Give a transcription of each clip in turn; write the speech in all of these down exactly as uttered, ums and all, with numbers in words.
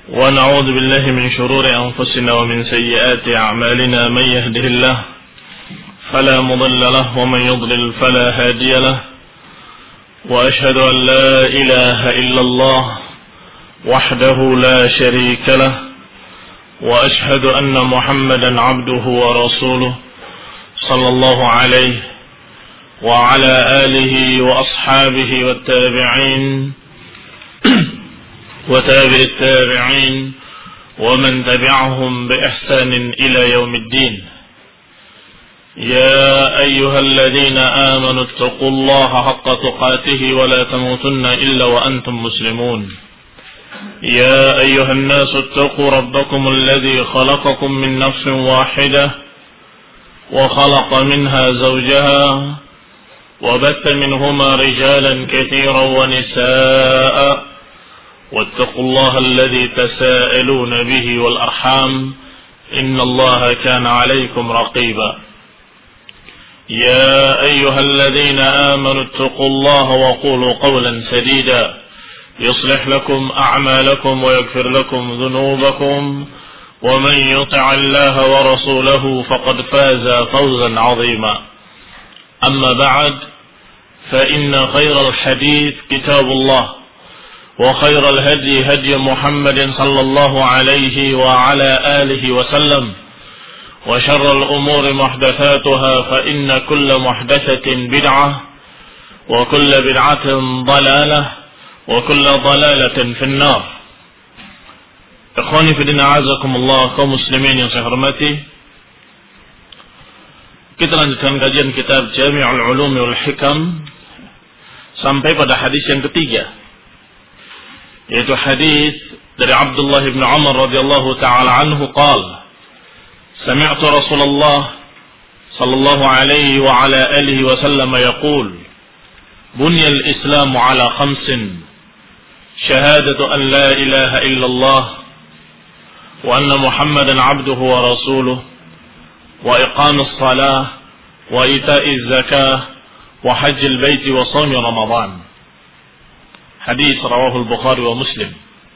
ونعوذ بالله من شرور أنفسنا ومن سيئات أعمالنا من يهده الله فلا مضل له ومن يضلل فلا هادي له وأشهد أن لا إله إلا الله وحده لا شريك له وأشهد أن محمدا عبده ورسوله صلى الله عليه وعلى آله وأصحابه والتابعين وتابع التابعين ومن تبعهم بإحسان إلى يوم الدين. يا أيها الذين آمنوا اتقوا الله حق تقاته ولا تموتن إلا وأنتم مسلمون. يا أيها الناس اتقوا ربكم الذي خلقكم من نفس واحدة وخلق منها زوجها وبث منهما رجالا كثيرا ونساء واتقوا الله الذي تساءلون به والأرحام إن الله كان عليكم رقيبا. يا أيها الذين آمنوا اتقوا الله وقولوا قولا سديدا يصلح لكم أعمالكم ويغفر لكم ذنوبكم ومن يطع الله ورسوله فقد فاز فوزا عظيما. أما بعد فإن خير الحديث كتاب الله وخير الهدي هدي محمد صلى الله عليه وعلى آله وسلم وشر الأمور محدثاتها فإن كل محدثة بدعة وكل بدعة ضلالة وكل ضلالة في النار. Ikhwani fi din a'azakumullah, kaum muslimin yang saya hormati, kita lanjutkan kajian kitab Jami'ul Ulum wal Hikam sampai pada hadis yang ketiga, yaitu hadis dari Abdullah bin Umar radhiyallahu taala anhu qala sami'tu Rasulullah sallallahu alaihi wa ala alihi wa sallam yaqul bunya al-islamu ala khamsin shahadatu an la ilaha illallah wa anna muhammadan abduhu wa rasuluhu wa iqamus salah wa ita'iz zakah wa hajjil baiti wa shaumi ramadan. Hadis rawahul Bukhari wa Muslim.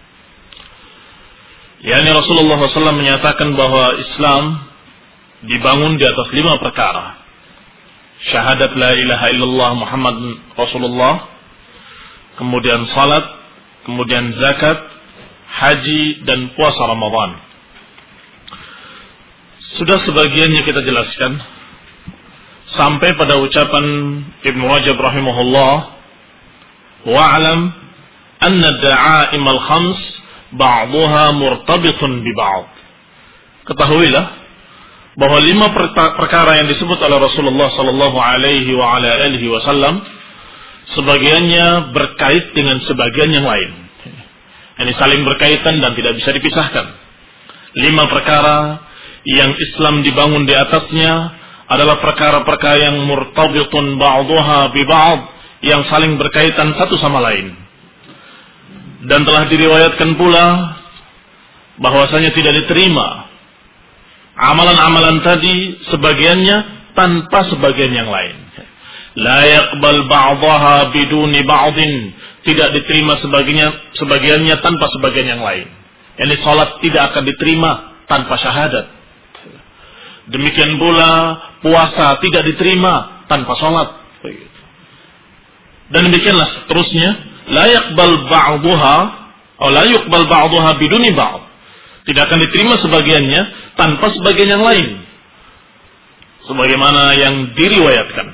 Yani Rasulullah shallallahu alaihi wasallam menyatakan bahwa Islam dibangun di atas lima perkara. Syahadat la ilaha illallah Muhammad Rasulullah, kemudian salat, kemudian zakat, haji, dan puasa Ramadan. Sudah sebagiannya kita jelaskan sampai pada ucapan Ibnu Rajab rahimahullah, wa'lam anna da'aim al-khams ba'daha murtabitun bi ba'd. Ketahuilah bahwa lima perkara yang disebut oleh Rasulullah sallallahu alaihi wa ala alihi wasallam sebagiannya berkait dengan sebagian yang lain. Ini saling berkaitan dan tidak bisa dipisahkan. Lima perkara yang Islam dibangun di atasnya adalah perkara-perkara yang murtabitun ba'daha bi ba'd, yang saling berkaitan satu sama lain. Dan telah diriwayatkan pula bahwasanya tidak diterima amalan-amalan tadi sebagiannya tanpa sebagian yang lain. La yaqbal ba'daha biduni ba'din, tidak diterima sebagiannya sebagiannya tanpa sebagian yang lain. Yani salat tidak akan diterima tanpa syahadat. Demikian pula puasa tidak diterima tanpa salat. Dan demikianlah seterusnya, la yaqbal ba'daha atau la yuqbal ba'daha biduni ba'd. Tidak akan diterima sebagiannya tanpa sebagian yang lain. Sebagaimana yang diriwayatkan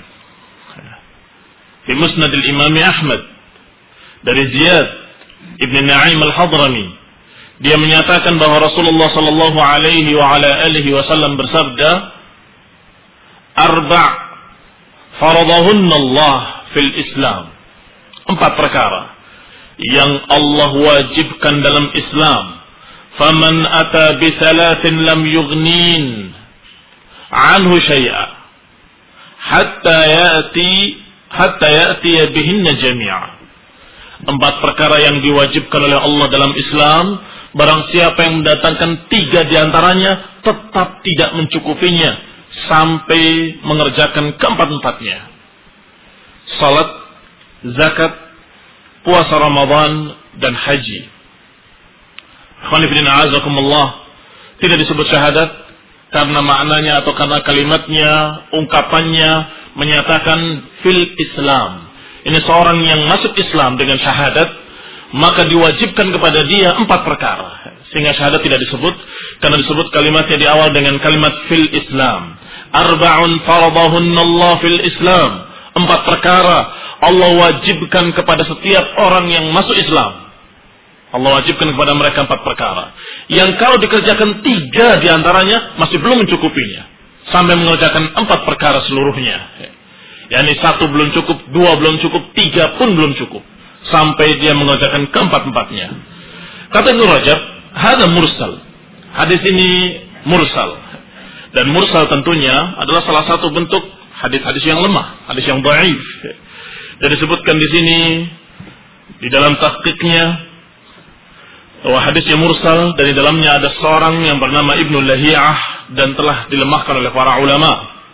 di Musnad al-Imam Ahmad dari Ziyad Ibn Na'im al-Hadrami, dia menyatakan bahwa Rasulullah sallallahu alaihi wa ala alihi wasallam bersabda, arba' faradahunna Allah fil Islam. Empat perkara yang Allah wajibkan dalam Islam. Faman ata bi thalathin lam yughnin anhu syai'a hatta ya'ti hatta ya'ti bihinna jami'a. Empat perkara yang diwajibkan oleh Allah dalam Islam, barang siapa yang mendatangkan tiga di antaranya tetap tidak mencukupinya sampai mengerjakan keempat-empatnya. Salat, zakat, puasa Ramadan, dan haji. Khonifidina azakumullah, tidak disebut syahadat karena maknanya atau karena kalimatnya, ungkapannya menyatakan fil Islam. Ini seorang yang masuk Islam dengan syahadat, maka diwajibkan kepada dia empat perkara. Sehingga syahadat tidak disebut, karena disebut kalimatnya di awal dengan kalimat fil Islam. Arba'un faradahunallah fil Islam. Empat perkara Allah wajibkan kepada setiap orang yang masuk Islam. Allah wajibkan kepada mereka empat perkara. Yang kalau dikerjakan tiga diantaranya masih belum mencukupinya. Sampai mengerjakan empat perkara seluruhnya. Yani satu belum cukup, dua belum cukup, tiga pun belum cukup. Sampai dia mengerjakan keempat-empatnya. Kata Ibnu Rajab, hada mursal. Hadis ini mursal. Dan mursal tentunya adalah salah satu bentuk hadis-hadis yang lemah, hadis yang dhaif. Dan disebutkan di sini di dalam tahqiqnya bahwa hadisnya mursal dan di dalamnya ada seorang yang bernama Ibnu Lahiyah dan telah dilemahkan oleh para ulama.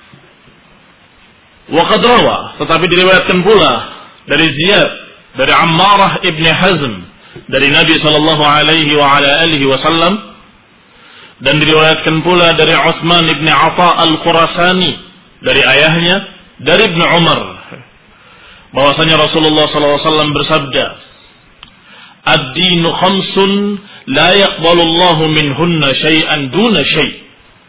Wa qad rawa, tetapi diriwayatkan pula dari Ziyad, dari Ammarah ibn Hazm, dari Nabi sallallahu alaihi wa ala alihi wasallam, dan diriwayatkan pula dari Utsman ibn Atha al-Khurasani, dari ayahnya, dari Ibnu Umar, bahwasanya Rasulullah sallallahu alaihi wasallam bersabda, ad-dinu khamsun la yaqbalu Allahu minhunna syai'an duna syai'.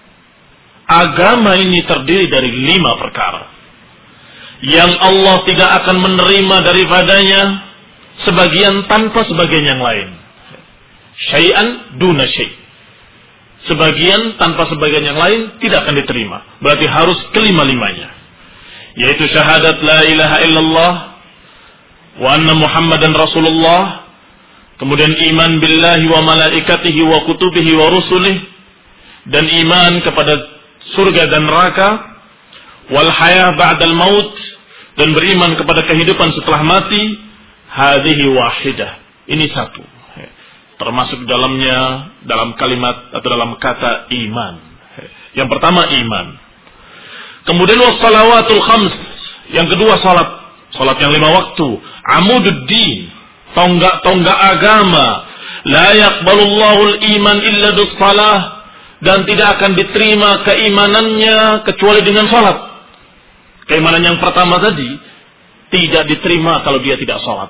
Agama ini terdiri dari lima perkara yang Allah tidak akan menerima daripadanya sebagian tanpa sebagian yang lain. Syai'an duna syai'. Sebagian tanpa sebagian yang lain tidak akan diterima. Berarti harus kelima-limanya. Yaitu syahadat la ilaha illallah wa anna Muhammadan Rasulullah. Kemudian iman billahi wa malaikatihi wa kutubihi wa rusulih, dan iman kepada surga dan neraka, wal hayah ba'dal maut, dan beriman kepada kehidupan setelah mati. Hadhihi wahidah. Ini satu. Termasuk dalamnya dalam kalimat atau dalam kata iman. Yang pertama iman. Kemudian wassalawatul khams. Yang kedua salat. Salat yang lima waktu. Amududdin. Tonggak-tonggak agama. La yaqbalullahu al-iman illa bis-salah, dan tidak akan diterima keimanannya kecuali dengan salat. Keimanan yang pertama tadi tidak diterima kalau dia tidak salat.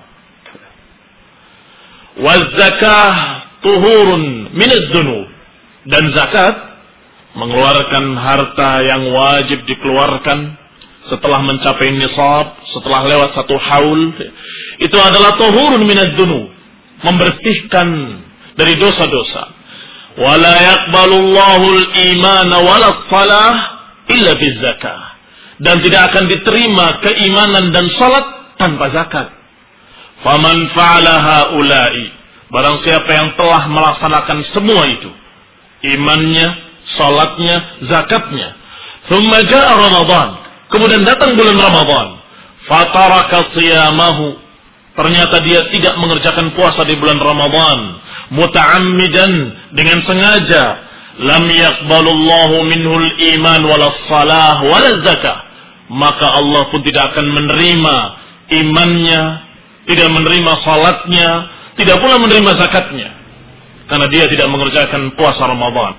Waz-zakah tuhurun minadz dzunub, dan zakat mengeluarkan harta yang wajib dikeluarkan setelah mencapai nisab, setelah lewat satu haul, itu adalah tuhurun minadz dzunub, membersihkan dari dosa-dosa. Wala yaqbalullahu al-iman wala shalah illa biz-zakah, dan tidak akan diterima keimanan dan salat tanpa zakat. Faman fa'ala haula'i, barang siapa yang telah melaksanakan semua itu, imannya, salatnya, zakatnya, thumma ja'a Ramadan, kemudian datang bulan Ramadan, fataraka shiyamahu, ternyata dia tidak mengerjakan puasa di bulan Ramadan, muta'ammidan, dengan sengaja, lam yaqbalullahu minhul iman wala shalah wala zakah, maka Allah pun tidak akan menerima imannya, tidak menerima salatnya, tidak pula menerima zakatnya, karena dia tidak mengerjakan puasa Ramadan.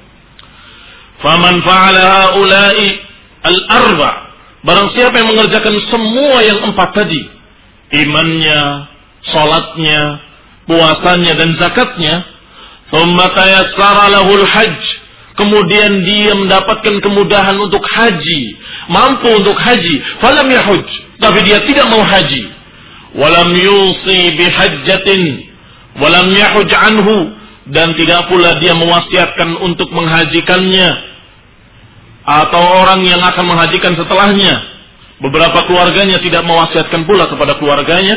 Faman fa'ala haula'i al-arba', barang siapa yang mengerjakan semua yang empat tadi, imannya, salatnya, puasanya dan zakatnya, thumma tayassara lahul hajj, kemudian dia mendapatkan kemudahan untuk haji, mampu untuk haji, falam yahuj, tapi dia tidak mau haji, walam yusi bihajjatin walam yahuj anhu, dan tidak pula dia mewasiatkan untuk menghajikannya atau orang yang akan menghajikan setelahnya, beberapa keluarganya tidak mewasiatkan pula kepada keluarganya,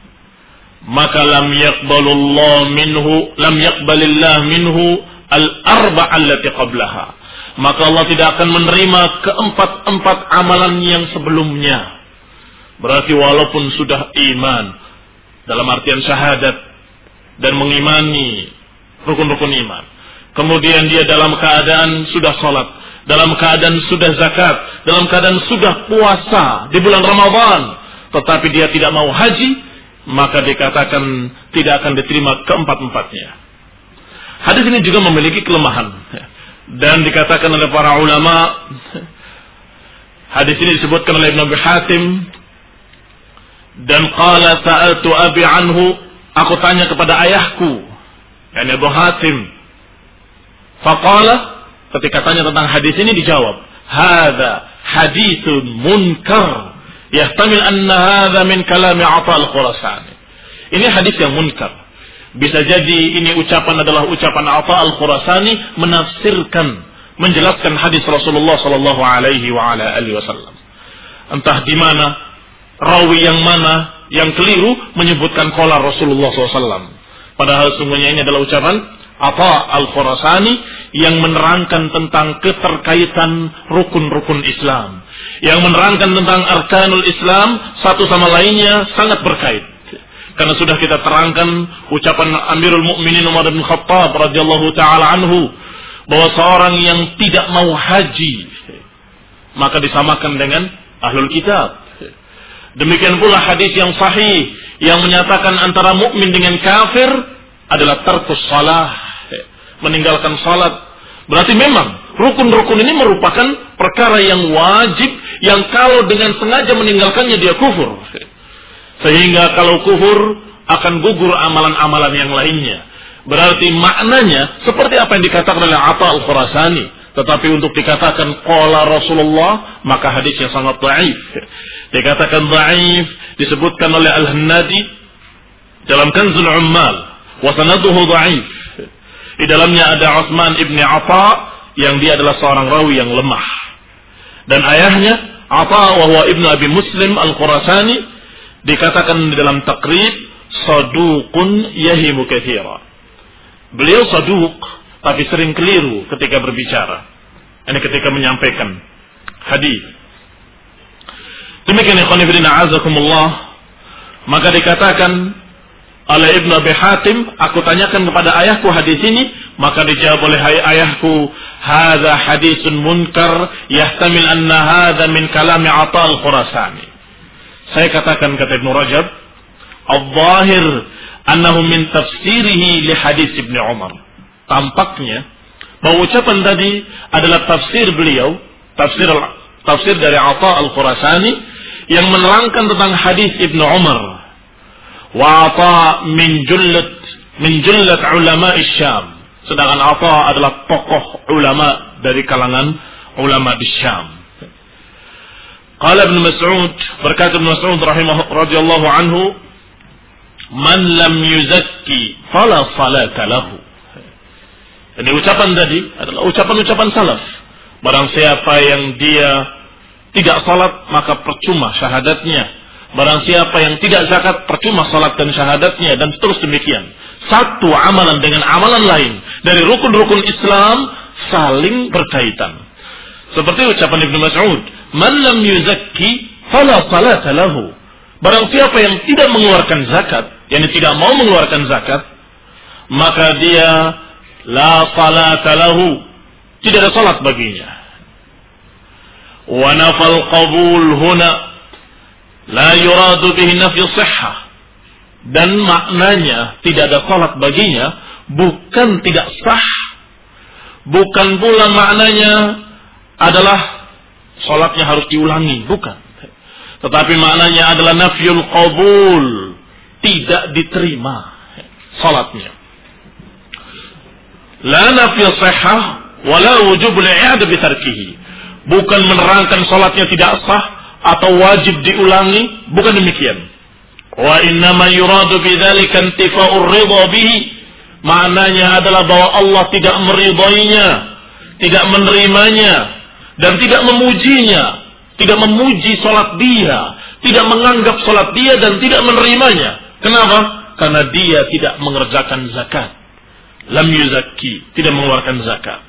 maka lam yaqbalullah minhu lam yaqbalillah minhu al-arba' allati qablaha, maka Allah tidak akan menerima keempat-empat amalan yang sebelumnya. Berarti walaupun sudah iman dalam artian syahadat dan mengimani rukun-rukun iman, kemudian dia dalam keadaan sudah salat, dalam keadaan sudah zakat, dalam keadaan sudah puasa di bulan Ramadan, tetapi dia tidak mau haji, maka dikatakan tidak akan diterima keempat-empatnya. Hadis Hadis ini juga memiliki kelemahan dan dikatakan oleh para ulama, hadis ini disebutkan oleh Ibnu Abi Hatim dan qala sa'altu abi anhu, aku tanya kepada ayahku, yakni Abu Hatim. Faqala, ketika tanya tentang hadis ini dijawab, hadza haditsun munkar yahtamil anna hadza min kalami Atha al-Khurasani. Ini hadis yang munkar. Bisa jadi ini ucapan adalah ucapan Atha al-Khurasani menafsirkan, menjelaskan hadis Rasulullah sallallahu alaihi wa ala alihi wasallam. Entah di mana rawi yang mana yang keliru menyebutkan qala Rasulullah sallallahu alaihi wasallam. Padahal sungguhnya ini adalah ucapan Atha al-Khurasani yang menerangkan tentang keterkaitan rukun-rukun Islam, yang menerangkan tentang arkanul Islam satu sama lainnya sangat berkait. Karena sudah kita terangkan ucapan Amirul Mukminin Umar bin Khattab radhiyallahu taala anhu bahwa seorang yang tidak mau haji maka disamakan dengan ahlul kitab. Demikian pula hadis yang sahih yang menyatakan antara mukmin dengan kafir adalah tarkus shalah, meninggalkan salat. Berarti memang rukun-rukun ini merupakan perkara yang wajib, yang kalau dengan sengaja meninggalkannya dia kufur. Sehingga kalau kufur akan gugur amalan-amalan yang lainnya. Berarti maknanya seperti apa yang dikatakan oleh Atha al-Khurasani. Tetapi untuk dikatakan qala Rasulullah, maka hadisnya sangat dhaif. Dikatakan dhaif disebutkan oleh Al-Hannadi dalam Kanzul Ummal, wa sanaduhu dhaif. Di dalamnya ada Utsman ibn Atha yang dia adalah seorang rawi yang lemah. Dan ayahnya Atha wa huwa ibnu Abi Muslim al-Khurasani dikatakan di dalam Taqrib saduqun yahimu katsira. Beliau saduq tapi sering keliru ketika berbicara. Ini ketika menyampaikan hadis. Demikian ikhwan fillah azakumullah, maka dikatakan oleh Ibnu Abi Hatim, aku tanyakan kepada ayahku hadis ini, maka dijawab oleh ayahku, hadza hadisun munkar yahtamil anna hadza min kalami Atha al-Khurasani. Saya katakan kata Ibnu Rajab, al-zahir annahu min tafsirihi li hadis Ibnu Umar. Tampaknya bahwa ucapan tadi adalah tafsir beliau, tafsir tafsir dari Atha al-Khurasani yang menerangkan tentang hadis Ibnu Umar. Wa Atha min jullat min jullat ulama Syam. Sedangkan Atha adalah tokoh ulama dari kalangan ulama di Syam. Qala Ibnu Mas'ud, berkata Ibnu Mas'ud rahimahu radhiyallahu anhu, man lam yuzakki fala salata lahu. Jadi ucapan tadi adalah ucapan-ucapan salaf. Barang siapa yang dia tidak salat maka percuma syahadatnya. Barang siapa yang tidak zakat percuma salat dan syahadatnya, dan terus demikian. Satu amalan dengan amalan lain dari rukun-rukun Islam saling berkaitan. Seperti ucapan Ibnu Mas'ud, man lam yuzakki fala salata lahu. Barang siapa yang tidak mengeluarkan zakat, yakni tidak mau mengeluarkan zakat, maka dia la salata lahu, tidak ada salat baginya. Wa nafal qabul huna la yuradu bihi nafyu sihhah. Dan maknanya tidak ada salat baginya bukan tidak sah, bukan pula maknanya adalah salatnya harus diulangi, bukan. Tetapi maknanya adalah nafyul qabul, tidak diterima salatnya. La nafyu sihhah wala wujubul i'adah bi tarkihi. Bukan menerangkan salatnya tidak sah atau wajib diulangi, bukan demikian. Wa innama yuradu bidzalika intifa'ur ridha bihi. Maknanya adalah bahwa Allah tidak meridainya, tidak menerimanya, dan tidak memujinya, tidak memuji salat dia, tidak menganggap salat dia, dan tidak menerimanya. Kenapa? Karena dia tidak mengerjakan zakat. Lam yuzakki, tidak mengeluarkan zakat.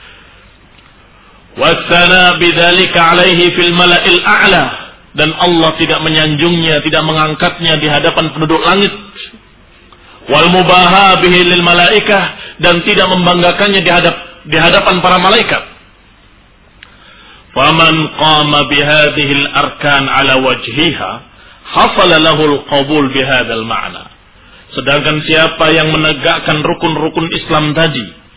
Wassana bidzalika alaihi fil mala'il a'la, dan Allah tidak menyanjungnya, tidak mengangkatnya di hadapan penduduk langit. Wal mubaha bihi lil malaikah, dan tidak membanggakannya di hadap di hadapan para malaikat. Faman qama bihadhihi al-arkan ala wajhiha hasala lahu al-qabul bihadzal ma'na. Sedangkan siapa yang menegakkan rukun-rukun Islam tadi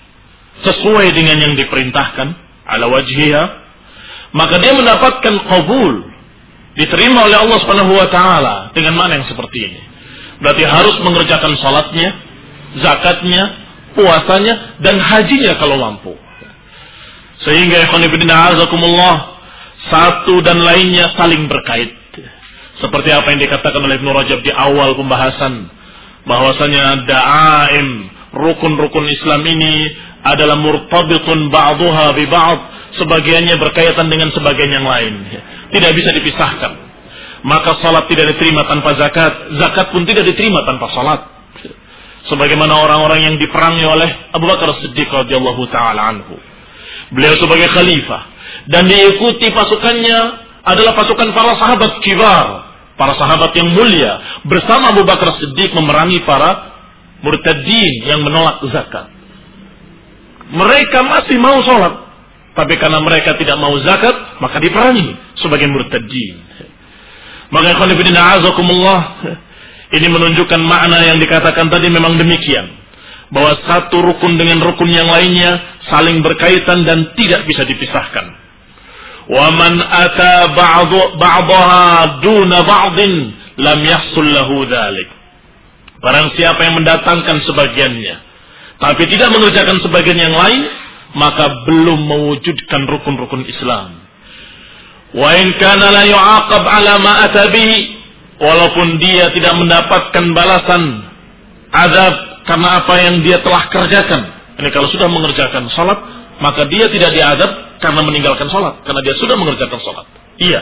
sesuai dengan yang diperintahkan, ala wajhiha, maka dia mendapatkan qabul, diterima oleh Allah Subhanahu wa taala dengan mana yang seperti ini. Berarti harus mengerjakan salatnya, zakatnya, puasanya dan hajinya kalau mampu. Sehingga ikhwan fillah azakumullah, satu dan lainnya saling berkait. Seperti apa yang dikatakan oleh Ibnu Rajab di awal pembahasan, bahwasanya da'aim, rukun-rukun Islam ini adalah murtabitun ba'dhuha bi ba'd, sebagiannya berkaitan dengan sebagian yang lain, tidak bisa dipisahkan. Maka salat tidak diterima tanpa zakat, zakat pun tidak diterima tanpa salat. Sebagaimana orang-orang yang diperangi oleh Abu Bakar Siddiq radhiyallahu taala anhu. Beliau sebagai khalifah dan diikuti pasukannya adalah pasukan para sahabat kibar, para sahabat yang mulia, bersama Abu Bakar Siddiq memerangi para murtadin yang menolak zakat. Mereka masih mau sholat, tapi karena mereka tidak mau zakat, maka diperangi sebagai murtadin. Maka ikhwan fillah azakumullah, ini menunjukkan makna yang dikatakan tadi memang demikian, bahwa satu rukun dengan rukun yang lainnya saling berkaitan dan tidak bisa dipisahkan. Wa man ata ba'dhu ba'daha duna ba'din lam yahsul lahu dzalik. Barang siapa yang mendatangkan sebagiannya tapi tidak mengerjakan sebagian yang lain, maka belum mewujudkan rukun-rukun Islam. Wa in kana la yu'aqab ala ma ata bihi, walaupun dia tidak mendapatkan balasan azab karena apa yang dia telah kerjakan. Ini kalau sudah mengerjakan salat, maka dia tidak diazab karena meninggalkan salat, karena dia sudah mengerjakan salat. Iya.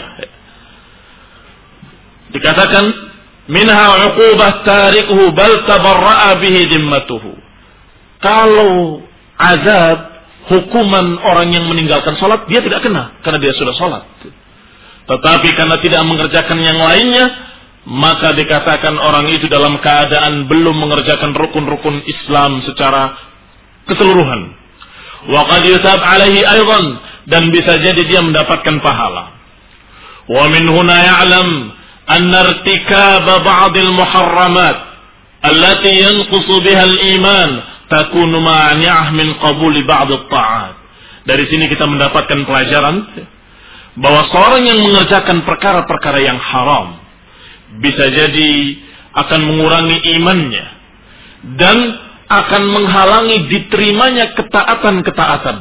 Dikatakan minha 'uqubah tarikuhu bal tabarra'a bihi dhimmatuhu. Kalau azab, hukuman orang yang meninggalkan salat, dia tidak kena karena dia sudah salat. Tetapi karena tidak mengerjakan yang lainnya, maka dikatakan orang itu dalam keadaan belum mengerjakan rukun-rukun Islam secara keseluruhan. Wa qad yusab alaihi aidan, dan bisa jadi dia mendapatkan pahala. Wa min huna ya'lam anna irtikab ba'd al-muharramat allati yanqusu biha al-iman takunu mani'ah min qabuli ba'd at-ta'at. Dari sini kita mendapatkan pelajaran bahwa seorang yang mengerjakan perkara-perkara yang haram bisa jadi akan mengurangi imannya dan akan menghalangi diterimanya ketaatan-ketaatan.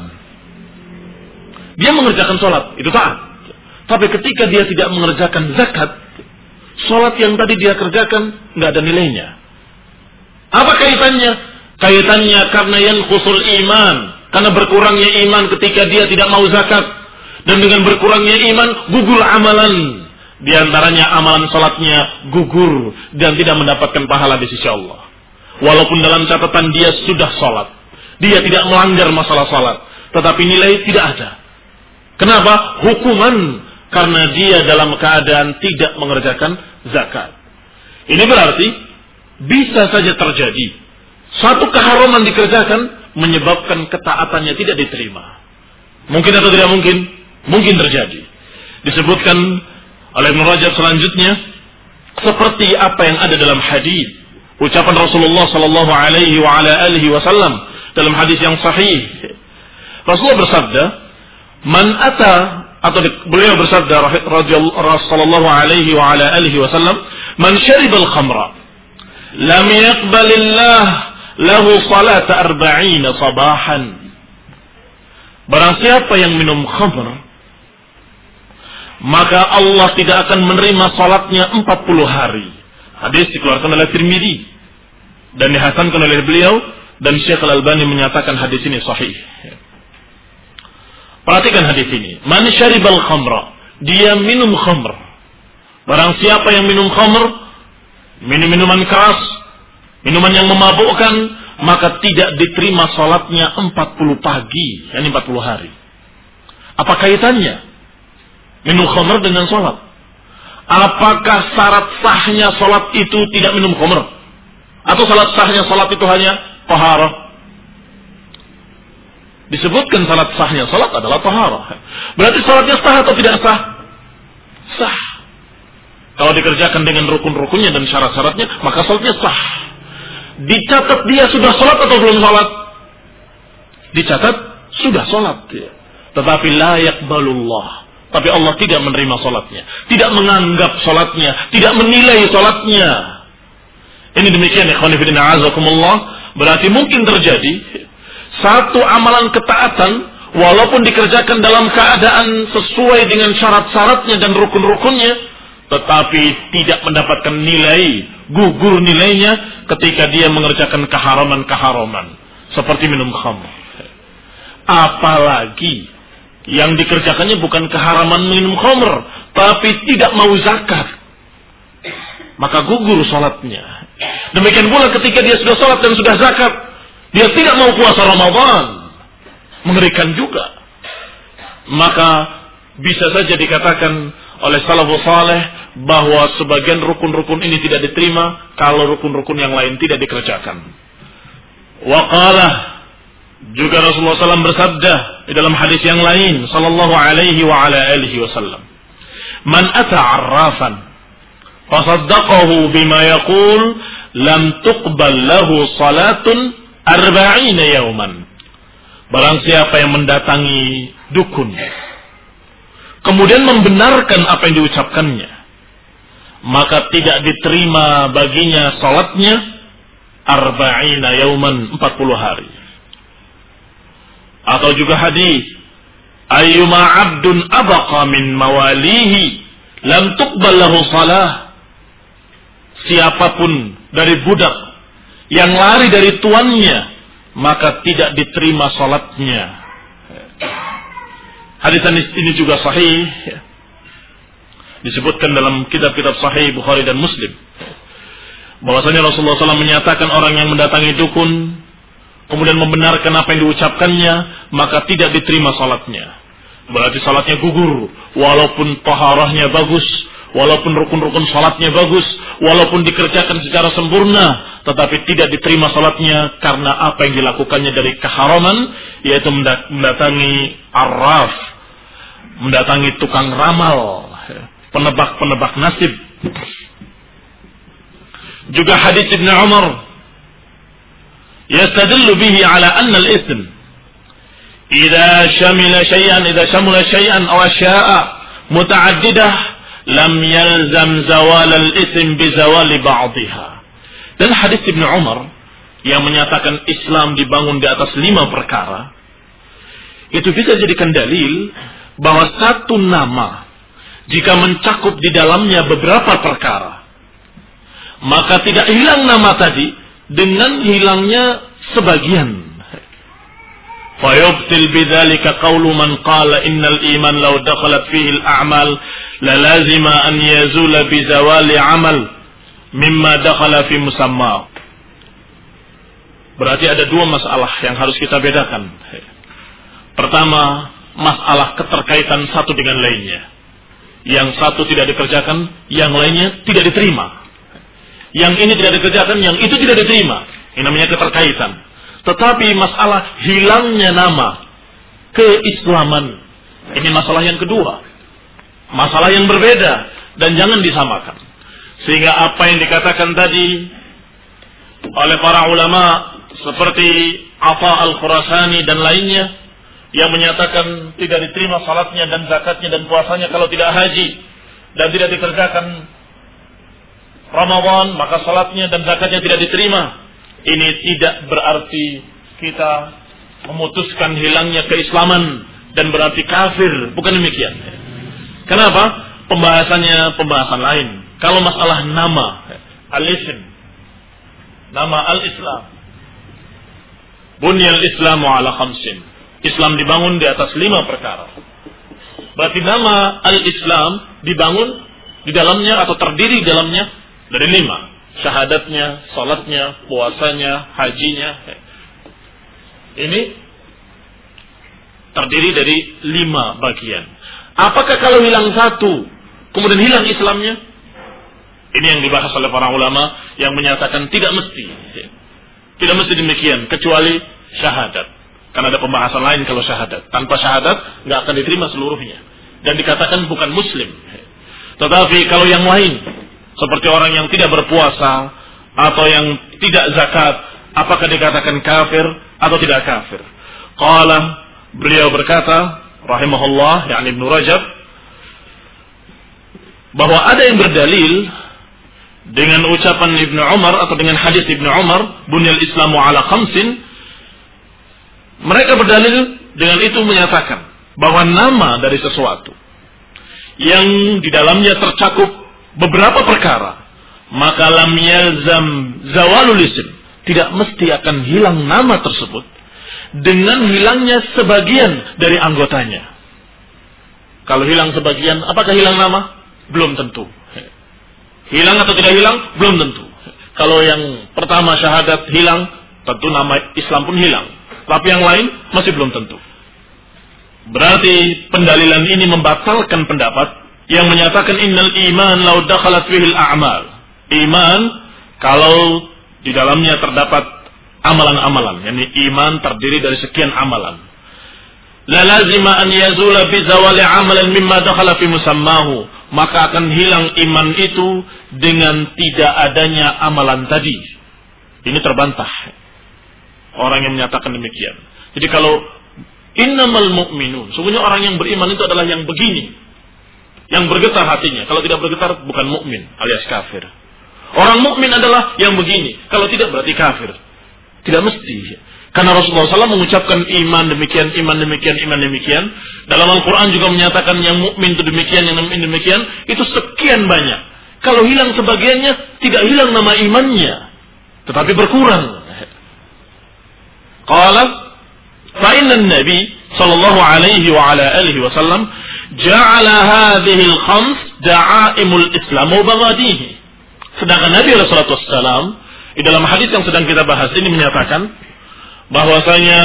Dia mengerjakan sholat, itu taat. Tapi ketika dia tidak mengerjakan zakat, sholat yang tadi dia kerjakan nggak ada nilainya. Apa kaitannya? Kaitannya karena yanqusul iman, karena berkurangnya iman ketika dia tidak mau zakat. Dan dengan berkurangnya iman, gugur amalan. Di antaranya amalan salatnya gugur dan tidak mendapatkan pahala di sisi Allah. Walaupun dalam catatan dia sudah salat, dia tidak melanggar masalah salat, tetapi nilai tidak ada. Kenapa? Hukuman karena dia dalam keadaan tidak mengerjakan zakat. Ini berarti bisa saja terjadi satu keharaman dikerjakan menyebabkan ketaatannya tidak diterima. Mungkin atau tidak mungkin? Mungkin terjadi. Disebutkan oleh Ibnu Rajab selanjutnya seperti apa yang ada dalam hadis ucapan Rasulullah sallallahu alaihi wa ala alihi wasallam dalam hadis yang sahih. Rasulullah bersabda, "Man ata," atau beliau bersabda Rasulullah alaihi wa ala alihi wasallam, "Man syaribal khamra lam yaqbalillah lahu salata arba'ina sabahan." Barang siapa yang minum khamr, maka Allah tidak akan menerima salatnya empat puluh hari. Hadis dikeluarkan oleh Tirmidzi dan dihasankan oleh beliau, dan Syekh Al-Albani menyatakan hadis ini sahih. Perhatikan hadis ini. Man syaribal khamra, dia minum khamr. Barang siapa yang minum khamr, minum minuman keras, minuman yang memabukkan, maka tidak diterima salatnya empat puluh pagi, yakni empat puluh hari. Apa kaitannya minum khamr dengan salat? Apakah syarat sahnya salat itu tidak minum khamr? Atau syarat sahnya salat itu hanya taharah? Disebutkan syarat sahnya salat adalah taharah. Berarti salatnya sah atau tidak sah? Sah. Kalau dikerjakan dengan rukun-rukunnya dan syarat-syaratnya, maka salatnya sah. Dicatat dia sudah salat atau belum salat? dicatat sudah sholat, tetapi la yaqbalullah, tapi Allah tidak menerima sholatnya, tidak menganggap sholatnya, tidak menilai sholatnya. Ini demikian ikhwan fillah azakumullah. Berarti mungkin terjadi satu amalan ketaatan walaupun dikerjakan dalam keadaan sesuai dengan syarat-syaratnya dan rukun-rukunnya, tetapi tidak mendapatkan nilai, gugur nilainya ketika dia mengerjakan keharaman-keharaman seperti minum khamr. Apalagi yang dikerjakannya bukan keharaman minum khamr, tapi tidak mau zakat, maka gugur salatnya. Demikian pula ketika dia sudah salat dan sudah zakat, dia tidak mau puasa Ramadan, mengerikan juga. Maka bisa saja dikatakan oleh salafus saleh bahwa sebagian rukun-rukun ini tidak diterima kalau rukun-rukun yang lain tidak dikerjakan. Wa qala, juga Rasulullah sallallahu alaihi wasallam bersabda di dalam hadis yang lain sallallahu alaihi wa ala alihi wasallam, man ata 'arrafan fasaddaqahu bima yaqul lam tuqbal lahu salatun arba'ina yawman. Barang siapa yang mendatangi dukun kemudian membenarkan apa yang diucapkannya, maka tidak diterima baginya salatnya arba'ina yawman, empat puluh hari. Atau juga hadis, ayyuma 'abdun abaqa min mawalihi lam tuqbal lahu salah. Siapapun dari budak yang lari dari tuannya, maka tidak diterima salatnya. Hadis ini juga sahih, disebutkan dalam kitab-kitab sahih Bukhari dan Muslim, bahwasanya Rasulullah shallallahu alaihi wasallam menyatakan orang yang mendatangi dukun kemudian membenarkan apa yang diucapkannya, maka tidak diterima salatnya. Berarti salatnya gugur, walaupun taharahnya bagus, walaupun rukun-rukun salatnya bagus, walaupun dikerjakan secara sempurna, tetapi tidak diterima salatnya karena apa yang dilakukannya dari keharaman, yaitu mendatangi arraf, mendatangi tukang ramal, penebak-penebak nasib. Juga hadis Ibnu Umar yastadillu bihi ala anna al-ithm idza shamila shay'an idza shamala shay'an aw asya'a muta'addidah lam yalzam zawal al-ithm bi zawali ba'dihha. Dan hadis Ibnu Umar yang menyatakan Islam dibangun di atas lima perkara, itu bisa jadikan dalil bahwa satu nama jika mencakup di dalamnya beberapa perkara, maka tidak hilang nama tadi dengan hilangnya sebagian. Fayubtil bidzalika qawlu man qala innal iman law dakhalat fihi al-a'mal la lazima an yazula bi zawali 'amal mimma dakhala fi musamma. Berarti ada dua masalah yang harus kita bedakan. Pertama, masalah keterkaitan satu dengan lainnya. Yang satu tidak dikerjakan, yang lainnya tidak diterima. Yang ini tidak dikerjakan, yang itu tidak diterima. Ini namanya keterkaitan. Tetapi masalah hilangnya nama keislaman, ini masalah yang kedua. Masalah yang berbeda dan jangan disamakan. Sehingga apa yang dikatakan tadi oleh para ulama seperti Atha al-Khurasani dan lainnya yang menyatakan tidak diterima salatnya dan zakatnya dan puasanya kalau tidak haji dan tidak dikerjakan Ramadan, maka salatnya dan zakatnya tidak diterima. Ini tidak berarti kita memutuskan hilangnya keislaman dan berarti kafir. Bukan demikian. Kenapa? Pembahasannya pembahasan lain. Kalau masalah nama, al-ism, nama al-Islam, bunyal Islamu ala khamsin. Islam dibangun di atas lima perkara. Berarti nama al-Islam dibangun di dalamnya atau terdiri di dalamnya dari lima. Syahadatnya, salatnya, puasanya, hajinya. Ini terdiri dari lima bagian. Apakah kalau hilang satu, kemudian hilang Islamnya? Ini yang dibahas oleh para ulama yang menyatakan tidak mesti. Tidak mesti demikian, kecuali syahadat. Karena ada pembahasan lain kalau syahadat. Tanpa syahadat, nggak akan diterima seluruhnya. Dan dikatakan bukan muslim. Tetapi kalau yang lain, seperti orang yang tidak berpuasa atau yang tidak zakat, apakah dikatakan kafir atau tidak kafir? Qala, beliau berkata rahimahullah, yakni Ibnu Rajab, bahwa ada yang berdalil dengan ucapan Ibnu Umar atau dengan hadis Ibnu Umar, bunyal Islamu ala khamsin. Mereka berdalil dengan itu menyatakan bahwa nama dari sesuatu yang di dalamnya tercakup beberapa perkara, maka lam yalzam zawalul ism, tidak mesti akan hilang nama tersebut dengan hilangnya sebagian dari anggotanya. Kalau hilang sebagian, apakah hilang nama? Belum tentu. Hilang atau tidak hilang? Belum tentu. Kalau yang pertama syahadat hilang, tentu nama Islam pun hilang. Tapi yang lain masih belum tentu. Berarti pendalilan ini membatalkan pendapat yang menyatakan innal iman law dakhalat fihil a'mal. Iman kalau di dalamnya terdapat amalan-amalan, yakni iman terdiri dari sekian amalan. La lazima an yazula bi zawali amalan mimma dakhala fi musammahu, maka akan hilang iman itu dengan tidak adanya amalan tadi. Ini terbantah orang yang menyatakan demikian. Jadi kalau innamal mu'minun, sungguhnya orang yang beriman itu adalah yang begini, yang bergetar hatinya. Kalau tidak bergetar bukan mukmin, alias kafir. Orang mukmin adalah yang begini, kalau tidak berarti kafir. Tidak mesti. Karena Rasulullah shallallahu alaihi wasallam mengucapkan iman demikian, iman demikian, iman demikian. Dalam Al-Quran juga menyatakan yang mukmin itu demikian, yang mukmin demikian. Itu sekian banyak. Kalau hilang sebagiannya, tidak hilang nama imannya, tetapi berkurang. Qala fa inna an-nabi sallallahu alaihi wa ala alihi wasallam ja'ala hadhihi al-khams da'aimul Islam wa baghadihi. Sedangkan Nabi sallallahu alaihi wasallam di dalam hadis yang sedang kita bahas ini menyatakan bahwasanya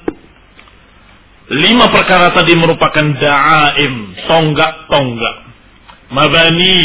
lima perkara tadi merupakan da'aim, tonggak-tonggak, mabani,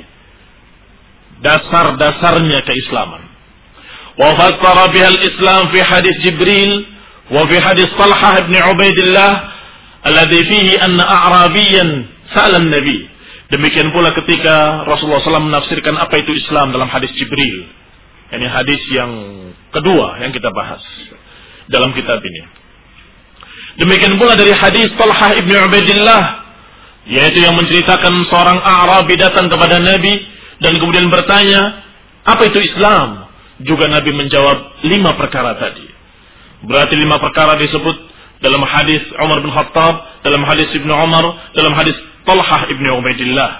dasar-dasarnya keislaman. Wa fassara biha al-Islam fi hadis Jibril wa fi hadis Talhah bin Ubaidillah alladhi fihi anna a'rabiyan sa'ala an-nabi. Demikian pula ketika Rasulullah sallallahu alaihi wasallam menafsirkan apa itu Islam dalam hadis Jibril. Ini hadis yang kedua yang kita bahas dalam kitab ini. Demikian pula dari hadis Talhah ibn Ubaidillah, yaitu yang menceritakan seorang A'rabi datang kepada Nabi dan kemudian bertanya, apa itu Islam? Juga Nabi menjawab lima perkara tadi. Berarti lima perkara disebut dalam hadis Umar bin Khattab, dalam hadis Ibnu Umar, dalam hadis Talhah ibn Ubaidillah.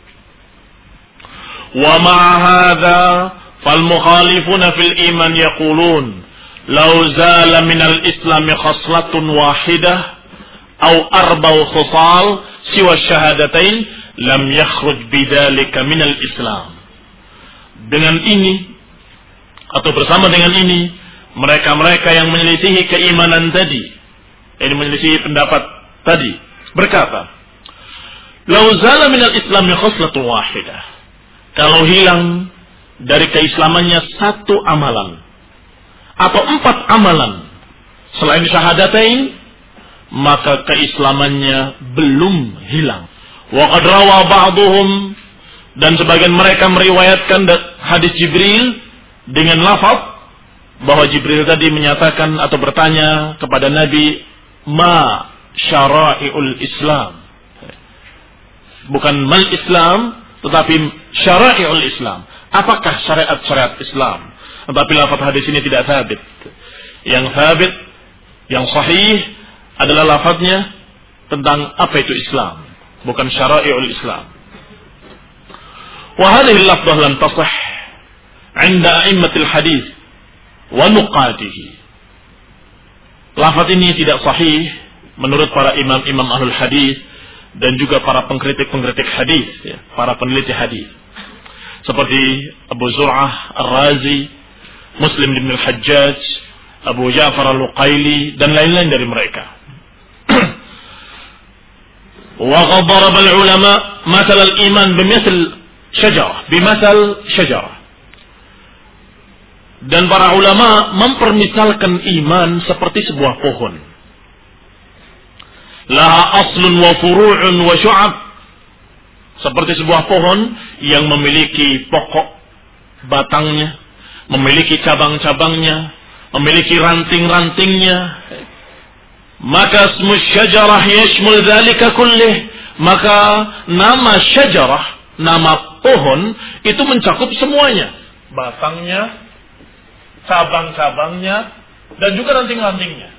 Wa ma'a hadza fal mukhalifuna fil iman yaqulun law zala minal islami khaslatun wahidah aw arba'u khusal siwa syahadatain lam yakhruj bidzalika minal islam. Dengan ini atau bersama dengan ini, mereka-mereka yang menyelisihi keimanan tadi, ini menyelisihi pendapat tadi, berkata, law zala minal islami khaslatun wahidah, kalau hilang dari keislamannya satu amalan atau empat amalan selain syahadatain, maka keislamannya belum hilang. Wa qad rawa ba'dhum, dan sebagian mereka meriwayatkan hadis Jibril dengan lafaz bahwa Jibril tadi menyatakan atau bertanya kepada Nabi, ma syara'iul Islam, bukan mal Islam tetapi syara'iul Islam, apakah syariat-syariat Islam. Tetapi lafaz hadis ini tidak sabit. Yang sabit, yang sahih adalah lafaznya tentang apa itu Islam, bukan syara'iul Islam. Wa hadhihi al-lafzah lam tasih 'inda a'immatil hadis wa nuqadihi. Lafaz ini tidak sahih menurut para imam-imam ahlul hadis dan juga para pengkritik-pengkritik hadis, ya, para peneliti hadis. Seperti Abu Zur'ah Ar-Razi, Muslim bin Al-Hajjaj, Abu Ja'far Al-Luqaili dan lain-lain dari mereka. Wa ghadarab al-ulama mathal al-iman bimithl syajarah, bimathal syajarah. Dan para ulama mempermisalkan iman seperti sebuah pohon. Laha aslun wa furu'un wa syu'ab. Seperti sebuah pohon yang memiliki pokok batangnya, memiliki cabang-cabangnya, memiliki ranting-rantingnya. maka ismu syajarah yashmul dzalika kullih, maka nama syajarah, nama pohon itu mencakup semuanya, batangnya, cabang-cabangnya, dan juga ranting-rantingnya.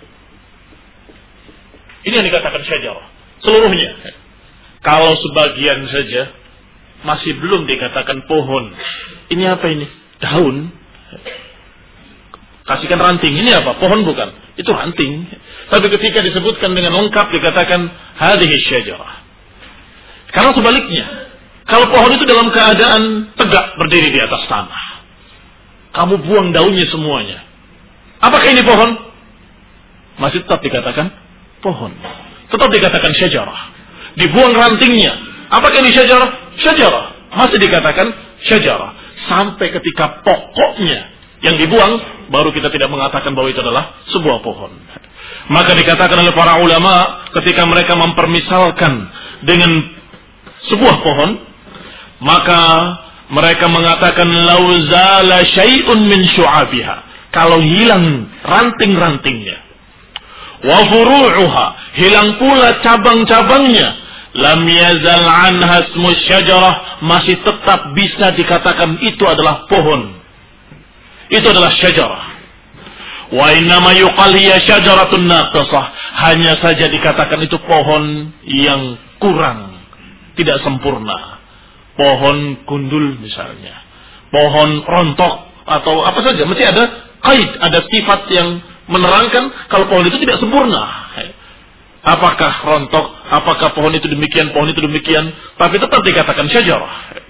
Ini yang dikatakan syajarah seluruhnya. Kalau sebagian saja masih belum dikatakan pohon. Ini apa ini? Daun. Kasihkan ranting. Ini apa? Pohon bukan. Itu ranting. Tapi ketika disebutkan dengan lengkap dikatakan hadhihi syajarah. Karena sebaliknya, kalau pohon itu dalam keadaan tegak berdiri di atas tanah, kamu buang daunnya semuanya, apakah ini pohon? Masih tetap dikatakan pohon. Tetap dikatakan syajarah. Dibuang rantingnya, apakah ini syajarah? Syajarah. Masih dikatakan syajarah. Sampai ketika pokoknya yang dibuang, baru kita tidak mengatakan bahwa itu adalah sebuah pohon. Maka dikatakan oleh para ulama ketika mereka mempermisalkan dengan sebuah pohon, maka mereka mengatakan lau zala syai'un min syu'abiha, kalau hilang ranting-rantingnya, wa furu'uha, hilang pula cabang-cabangnya, lam yazal anha ismu syajarah, masih tetap bisa dikatakan itu adalah pohon. Itu adalah syajarah. Wa innama yuqal hiya syajaratun naqisah, hanya saja dikatakan itu pohon yang kurang, tidak sempurna. Pohon gundul misalnya, pohon rontok atau apa saja, mesti ada qaid, ada sifat yang menerangkan kalau pohon itu tidak sempurna. Apakah rontok, apakah pohon itu demikian, pohon itu demikian, tapi tetap dikatakan syajarah.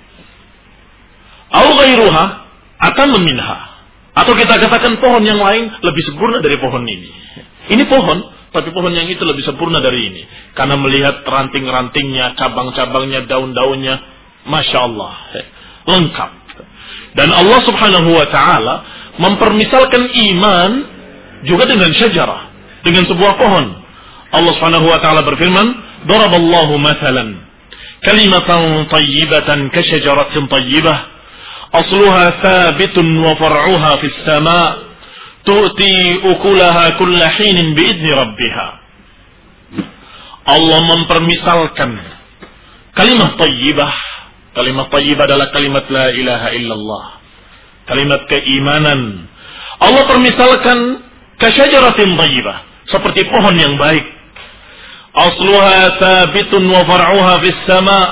Au ghairuha atamma minha, atau kita katakan pohon yang lain lebih sempurna dari pohon ini. Ini pohon, tapi pohon yang itu lebih sempurna dari ini. Karena melihat ranting-rantingnya, cabang-cabangnya, daun-daunnya, Masya Allah, lengkap. Dan Allah subhanahu wa ta'ala mempermisalkan iman juga dengan syajarah, dengan sebuah pohon. Allah subhanahu wa ta'ala berfirman, Daraballahu mathalan kalimatan tayyibatan kasyajaratin tayyibah asluha thabitun wa far'uha fis sama' tu'ti ukulaha kulla hinin bi'idni rabbiha. Allah mempermisalkan kalimat tayyibah. Kalimat tayyibah adalah kalimat la ilaha illallah, kalimat keimanan. Allah permisalkan kasyajaratin tayyibah, seperti pohon yang baik. Asluha thabitun wa far'uha fis sama',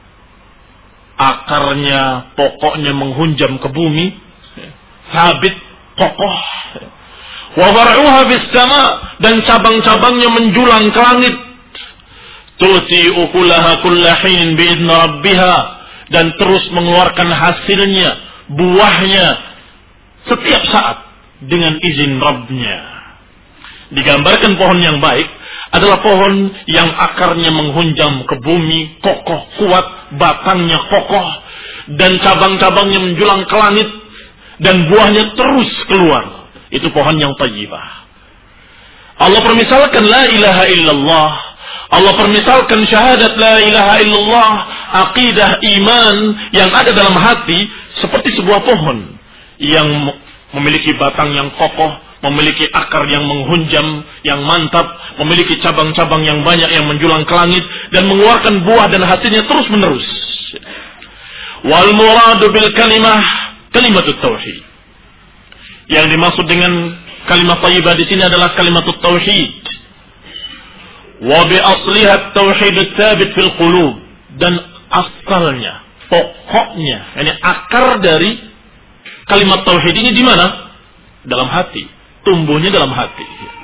akarnya, pokoknya menghunjam ke bumi, thabit, kokoh. Wa far'uha fis sama', dan cabang-cabangnya menjulang ke langit. Tu'ti ukulaha kulla hinin bi'idna rabbiha, dan terus mengeluarkan hasilnya, buahnya setiap saat dengan izin Rabbnya. Digambarkan pohon yang baik adalah pohon yang akarnya menghunjam ke bumi, kokoh, kuat, batangnya kokoh, dan cabang-cabangnya menjulang ke langit, dan buahnya terus keluar. Itu pohon yang tayyibah. Allah permisalkan la ilaha illallah, Allah permisalkan syahadat la ilaha illallah, aqidah iman yang ada dalam hati seperti sebuah pohon yang memiliki batang yang kokoh, memiliki akar yang menghunjam, yang mantap, memiliki cabang-cabang yang banyak yang menjulang ke langit dan mengeluarkan buah dan hasilnya terus menerus. Wal muradu bil kalimah kalimatut tauhid. Yang dimaksud dengan kalimat thayyibah di sini adalah kalimatut tauhid. Wa bi asliha tauhidut tsabit fil qulub, dan asalnya, pokoknya, yani akar dari kalimat tauhid ini di mana? Dalam hati, tumbuhnya dalam hati.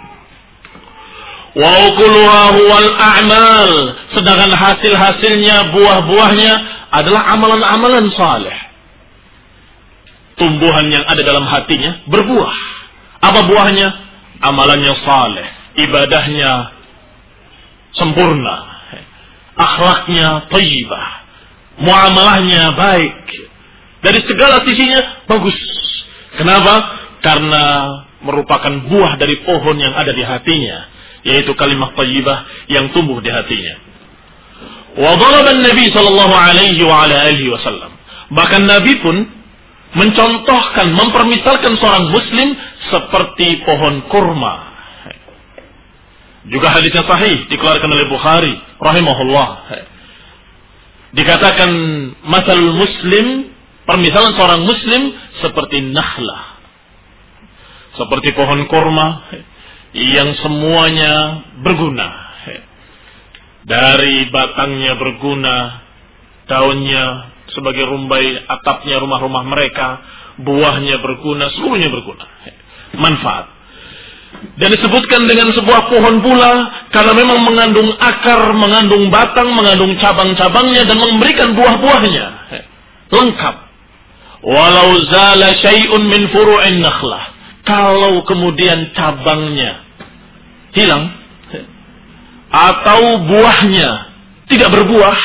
Wa ukuluha huwal a'mal, sedangkan hasil-hasilnya, buah-buahnya adalah amalan-amalan saleh. Tumbuhan yang ada dalam hatinya berbuah. Apa buahnya? Amalannya saleh, ibadahnya sempurna, akhlaknya thayyibah, muamalahnya baik, dari segala sisinya bagus. Kenapa? Karena merupakan buah dari pohon yang ada di hatinya, yaitu kalimat thayyibah yang tumbuh di hatinya. Wa daraba an-nabi sallallahu alaihi wa ala alihi wasallam, bahkan Nabi pun mencontohkan, mempermisalkan seorang muslim seperti pohon kurma. Juga hadisnya sahih dikeluarkan oleh Bukhari rahimahullah. Dikatakan masalul muslim, permisalan seorang muslim seperti nakhlah, seperti pohon kurma yang semuanya berguna. Dari batangnya berguna, daunnya sebagai rumbai atapnya rumah-rumah mereka, buahnya berguna, seluruhnya berguna, manfaat. Dan disebutkan dengan sebuah pohon pula karena memang mengandung akar, mengandung batang, mengandung cabang-cabangnya dan memberikan buah-buahnya lengkap. Walau zala syai'un min furu'in nakhlah, kalau kemudian cabangnya hilang atau buahnya tidak berbuah,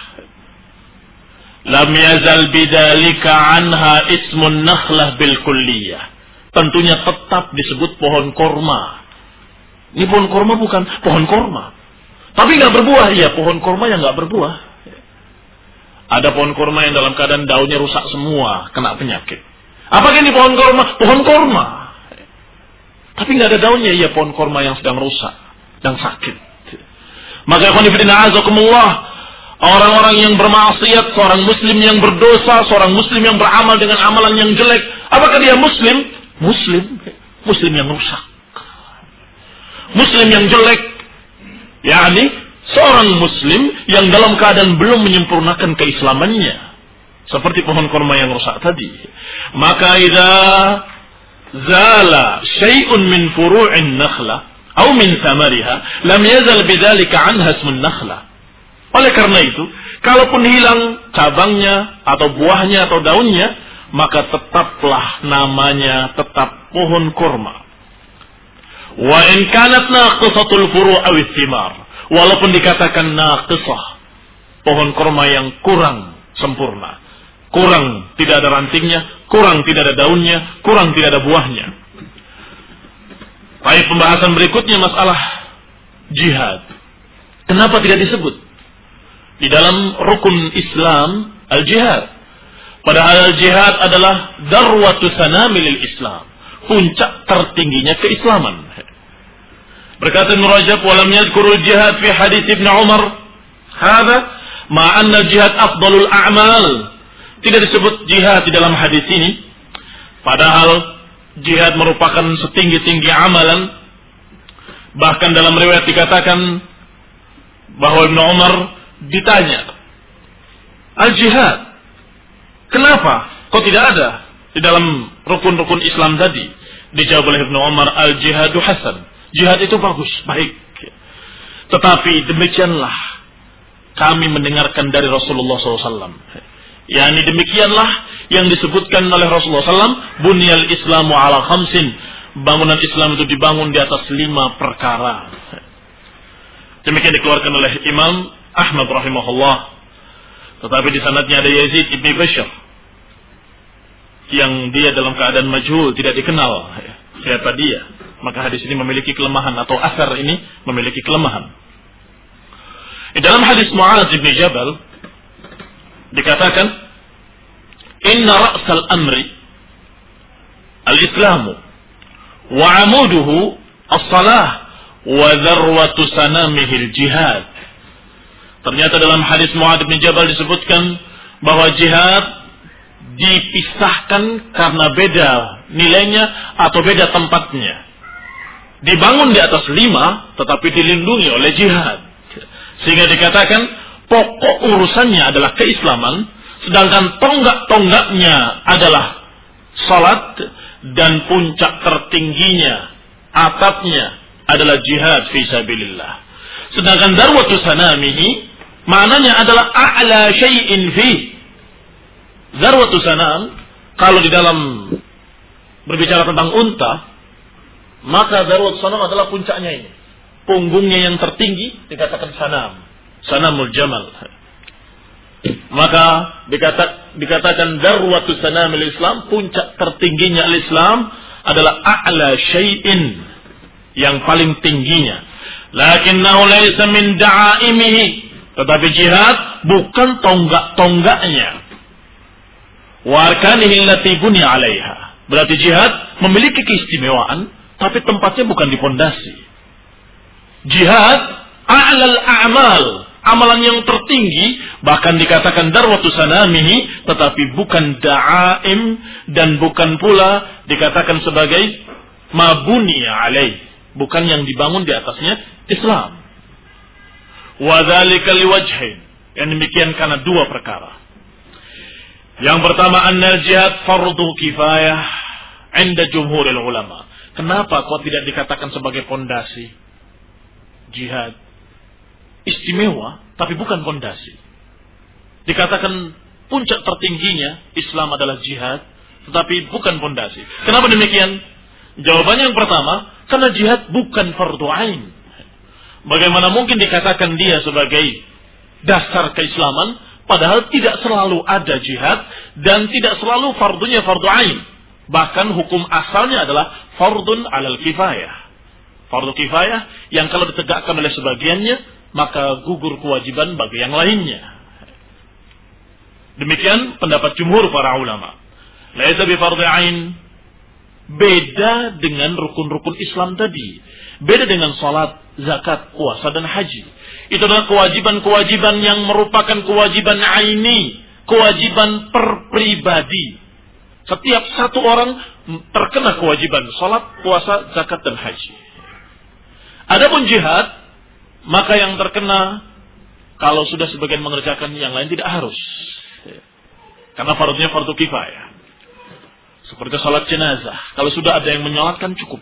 lam yazal bidzalika anha ismun nakhlah bil kulliyah, tentunya tetap disebut pohon korma. Ini pohon korma bukan pohon korma, tapi nggak berbuah. Ya, pohon korma yang nggak berbuah. Ada pohon korma yang dalam keadaan daunnya rusak semua, kena penyakit. Apakah ini pohon korma? Pohon korma, tapi nggak ada daunnya. Ya, pohon korma yang sedang rusak dan sakit. Maka ikhwan fillah azakumullah, orang-orang yang bermaksiat, seorang muslim yang berdosa, seorang muslim yang beramal dengan amalan yang jelek, apakah dia muslim? Muslim, muslim yang rusak, muslim yang jelek, yakni seorang muslim yang dalam keadaan belum menyempurnakan keislamannya, seperti pohon kurma yang rusak tadi. Maka idza zala syai'un min furu'in nakhlah atau min thamariha lam yazal bidzalika anha ismun nakhlah. Oleh karena itu, kalaupun hilang cabangnya atau buahnya atau daunnya, maka tetaplah namanya tetap pohon kurma. Wa in kanat naqisatul furu' aw thimar, walaupun dikatakan naqisah, pohon kurma yang kurang sempurna, kurang tidak ada rantingnya, kurang tidak ada daunnya, kurang tidak ada buahnya. Baik, pembahasan berikutnya masalah jihad. Kenapa tidak disebut di dalam rukun Islam al-jihad? Padahal jihad adalah darwatu sanamil Islam, puncak tertingginya keislaman. Berkata Ibnu Rajab, "Walam yadhkurul jihad fi hadits Ibnu Umar hadza ma anna jihad afdalul a'mal." Tidak disebut jihad di dalam hadis ini, padahal jihad merupakan setinggi-tinggi amalan. Bahkan dalam riwayat dikatakan bahwa Ibnu Umar ditanya, "Al-jihad, kenapa kok tidak ada di dalam rukun-rukun Islam tadi?" Dijawab oleh Ibnu Umar, "Al-jihadu hasan." Jihad itu bagus, baik. Tetapi demikianlah kami mendengarkan dari Rasulullah shallallahu alaihi wasallam. Yani demikianlah yang disebutkan oleh Rasulullah shallallahu alaihi wasallam, "Bunyal Islamu ala khamsin." Bangunan Islam itu dibangun di atas lima perkara. Demikian dikeluarkan oleh Imam Ahmad rahimahullah. Tetapi di sanadnya ada Yazid ibn Bashar, yang dia dalam keadaan majhul, tidak dikenal siapa dia. Maka hadis ini memiliki kelemahan, atau asar ini memiliki kelemahan. Di dalam hadis Mu'adz bin Jabal dikatakan, "Inna ra'sal amri al-islamu wa 'amuduhu as-salah wa dharwatu sanamihil jihad." Ternyata dalam hadis Mu'adz bin Jabal disebutkan bahwa jihad dipisahkan karena beda nilainya atau beda tempatnya. Dibangun di atas lima, tetapi dilindungi oleh jihad. Sehingga dikatakan pokok urusannya adalah keislaman, sedangkan tonggak-tonggaknya adalah salat, dan puncak tertingginya, atapnya adalah jihad fi sabilillah. Sedangkan darwatu sanamihi maknanya adalah a'la syai'in fi. Darwatu sanam, kalau di dalam berbicara tentang unta, maka darwatu sanam adalah puncaknya ini. Punggungnya yang tertinggi dikatakan sanam, sanamul jamal. Maka dikata, dikatakan darwatu sanamil Islam, puncak tertingginya al-Islam adalah a'la syai'in, yang paling tingginya. Lakinnahu laysa min da'aimihi, tetapi jihad bukan tonggak-tonggaknya. Wa arkanihi allati bunya 'alaiha. Berarti jihad memiliki keistimewaan, tapi tempatnya bukan di pondasi. Jihad a'lal a'mal, amalan yang tertinggi, bahkan dikatakan darwatu sanamihi, tetapi bukan da'aim dan bukan pula dikatakan sebagai mabuniya alaih, bukan yang dibangun di atasnya Islam. Wa dzalika liwajhin, yang demikian karena dua perkara. Yang pertama, annal jihad fardu kifayah 'inda jumhuril ulama. Kenapa kok tidak dikatakan sebagai pondasi? Jihad istimewa tapi bukan pondasi. Dikatakan puncak tertingginya Islam adalah jihad tetapi bukan pondasi. Kenapa demikian? Jawabannya yang pertama, karena jihad bukan fardu ain. Bagaimana mungkin dikatakan dia sebagai dasar keislaman, padahal tidak selalu ada jihad dan tidak selalu fardunya fardu ain. Bahkan hukum asalnya adalah fardun alal kifayah. Fardu kifayah yang kalau ditegakkan oleh sebagiannya, maka gugur kewajiban bagi yang lainnya. Demikian pendapat jumhur para ulama. Laisa bi fardhi ain. Beda dengan rukun-rukun Islam tadi. Beda dengan salat, zakat, puasa dan haji. Itu adalah kewajiban-kewajiban yang merupakan kewajiban aini, kewajiban per pribadi. Setiap satu orang terkena kewajiban salat, puasa, zakat dan haji. Adapun jihad, maka yang terkena kalau sudah sebagian mengerjakan, yang lain tidak harus. Karena fardunya fardu kifayah. Seperti salat jenazah, kalau sudah ada yang menyolatkan cukup.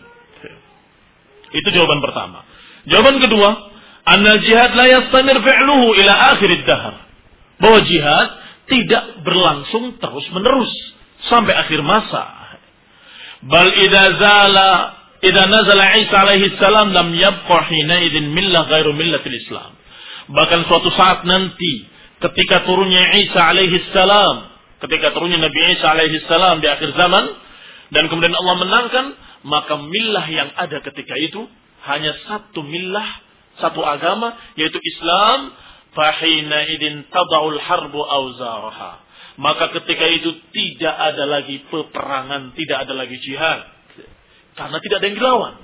Itu jawaban pertama. Jawaban kedua, anna jihad la yastamir fi'luhu ila akhir ad-dahr. Bahwa jihad tidak berlangsung terus-menerus sampai akhir masa. Bal idza zala idza nazala Isa alaihi salam lam yabqa hina idzin millah ghairu millatil Islam. Bahkan suatu saat nanti ketika turunnya Isa alaihi salam, ketika turunnya Nabi Isa alaihi salam di akhir zaman dan kemudian Allah menangkan, maka millah yang ada ketika itu hanya satu millah, satu agama, yaitu Islam. Fahina idin tada'ul harbu awzaraha. Maka ketika itu tidak ada lagi peperangan, tidak ada lagi jihad, karena tidak ada yang dilawan.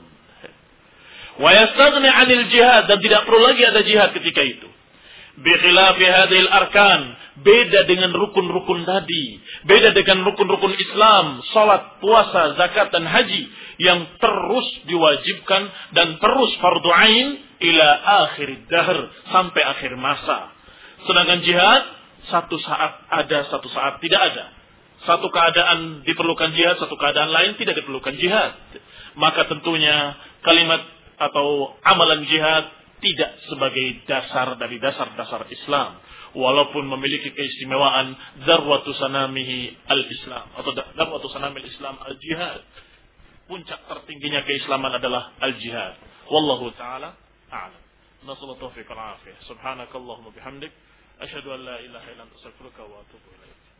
Wa yastaghni 'anil jihad, dan tidak perlu lagi ada jihad ketika itu. Bi khilafi hadhil arkan, beda dengan rukun-rukun tadi, beda dengan rukun-rukun Islam, salat, puasa, zakat dan haji yang terus diwajibkan dan terus fardu ain ila akhir dahr, sampai akhir masa. Sedangkan jihad satu saat ada, satu saat tidak ada. Satu keadaan diperlukan jihad, satu keadaan lain tidak diperlukan jihad. Maka tentunya kalimat atau amalan jihad tidak sebagai dasar dari dasar-dasar Islam, walaupun memiliki keistimewaan darwatu sanamihi al-Islam atau darwatu sanamil Islam al-jihad. Puncak tertingginya keislaman adalah al-jihad. Wallahu taala a'lam. Nasallahu taufiq wal afiyah. Subhanakallahumma bihamdik asyhadu an la ilaha illa anta astaghfiruka wa atubu ilaik.